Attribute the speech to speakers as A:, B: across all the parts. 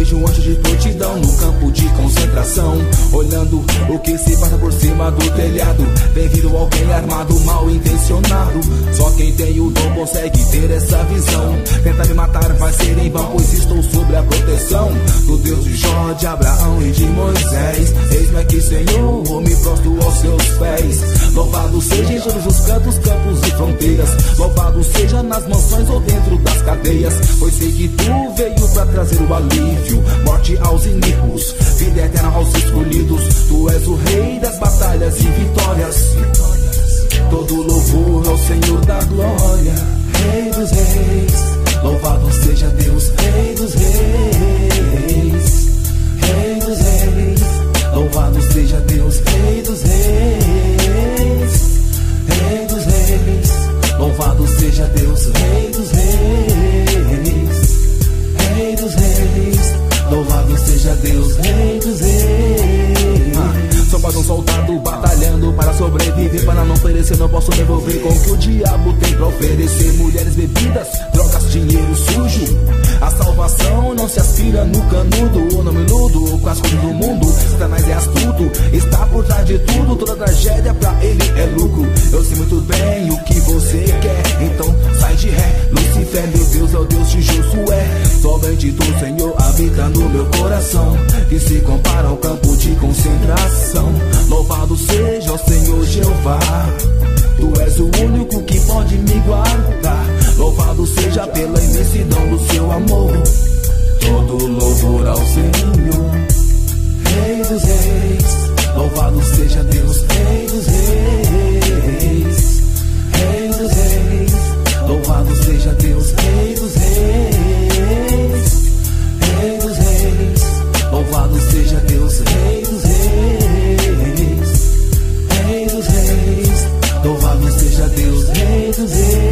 A: vejo um anjo de prontidão no campo de concentração, olhando o que se passa por cima do telhado. Vem vindo alguém armado, mal intencionado. Só quem tem o dom consegue ter essa visão. Tentar me matar vai ser em vão, pois estou sob a proteção do Deus de Jó, de Abraão e de Moisés. Eis-me aqui, Senhor, me prostro aos seus pés. Louvado seja em todos os cantos, campos e fronteiras. Louvado seja nas mansões ou dentro das cadeias, pois sei que tu veio pra trazer o alívio, morte aos iníquos, vida eterna aos escolhidos. Tu és o rei das batalhas e vitórias. Todo louvor ao Senhor da glória, Rei dos reis. Louvado seja Deus, Rei dos reis. Rei dos reis. Louvado seja Deus, Rei dos reis. Rei dos reis. Louvado seja Deus, Rei dos reis. Rei dos reis. Louvado seja Deus, Rei dos reis. Sou mais um soldado batalhando para sobreviver, para não perecer, não posso me envolver com o que o diabo tem pra oferecer. Mulheres, bebidas, drogas, dinheiro sujo. A salvação não se aspira no canudo, ou não me iludo com as coisas do mundo. Satanás é astuto, está por trás de tudo. Toda tragédia pra ele é lucro. Eu sei muito bem o que você quer, então sai de ré. Lucifer, meu Deus, é o Deus de Josué. Somente tu, Senhor, habita no meu coração, que se compara ao campo de concentração. Louvado seja o Senhor Jeová, tu és o único que pode me guardar. Louvado seja pela imensidão do seu amor. Todo louvor ao Senhor, Rei dos reis. Louvado seja Deus, Rei dos reis. Rei dos reis. Louvado seja Deus, Rei dos reis. Rei dos reis. Louvado seja Deus, Rei dos reis. Rei dos reis. Louvado seja Deus, Rei dos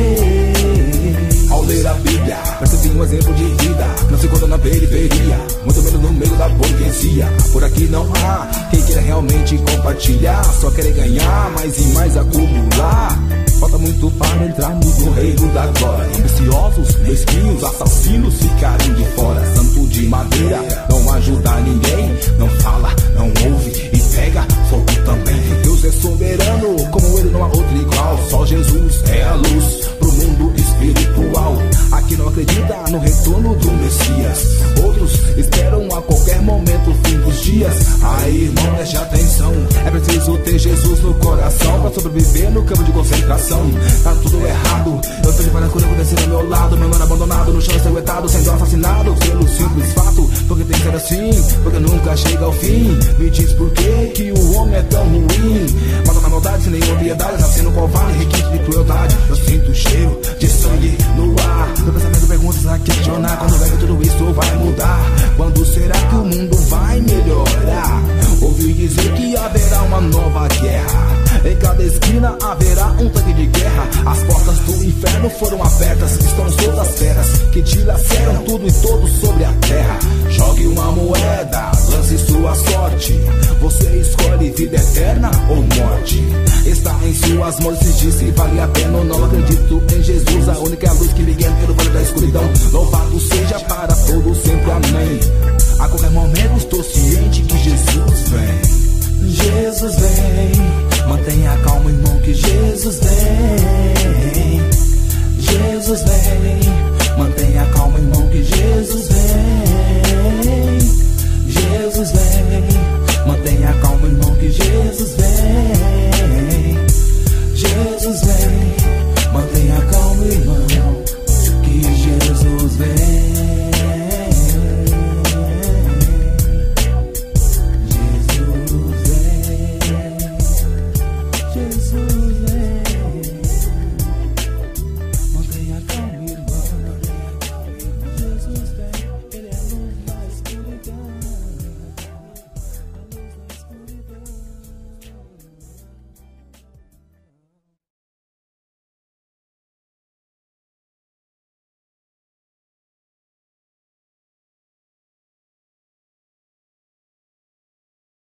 A: reis. Ao ler a Bíblia, percebi um exemplo de vida. Não se encontra na periferia, muito menos no meio da burguesia. Por aqui não há quem queira realmente compartilhar, só querer ganhar mais e mais acumular. Falta muito para entrar no reino da glória. Ambiciosos, mesquinhos, assassinos ficarem de fora. Santo de madeira, não ajuda ninguém. Não fala, não ouve e pega fogo também. Deus é soberano, como ele não há outro igual. Só Jesus é a luz pro mundo espiritual. Aqui não acredita no retorno do Messias. Outros esperam a qualquer momento o fim dos dias. Aí, irmão, preste atenção. É preciso ter Jesus no coração pra sobreviver no campo de concentração. Tá tudo errado, eu vejo várias coisas acontecendo ao meu lado. Meu mano abandonado, no chão ensanguentado, sendo assassinado pelo simples fato. Porque tem que ser assim, porque nunca chega ao fim. Me diz por que o homem é tão ruim. Mata na maldade, sem nenhuma piedade, nascendo com vale, requinte de crueldade. Eu sinto o cheiro de sangue no ar. Meu pensamento perguntas a questionar. Quando vai que tudo isso vai mudar? Quando será que o mundo vai melhorar? Ouvi dizer que haverá uma nova guerra. Em cada esquina haverá um tanque de guerra. As portas do inferno foram abertas. Estão soltas feras que dilaceram tudo e todos sobre a terra. Jogue uma moeda, lance sua sorte. Você escolhe vida eterna ou morte. Está em suas mãos, se diz se vale a pena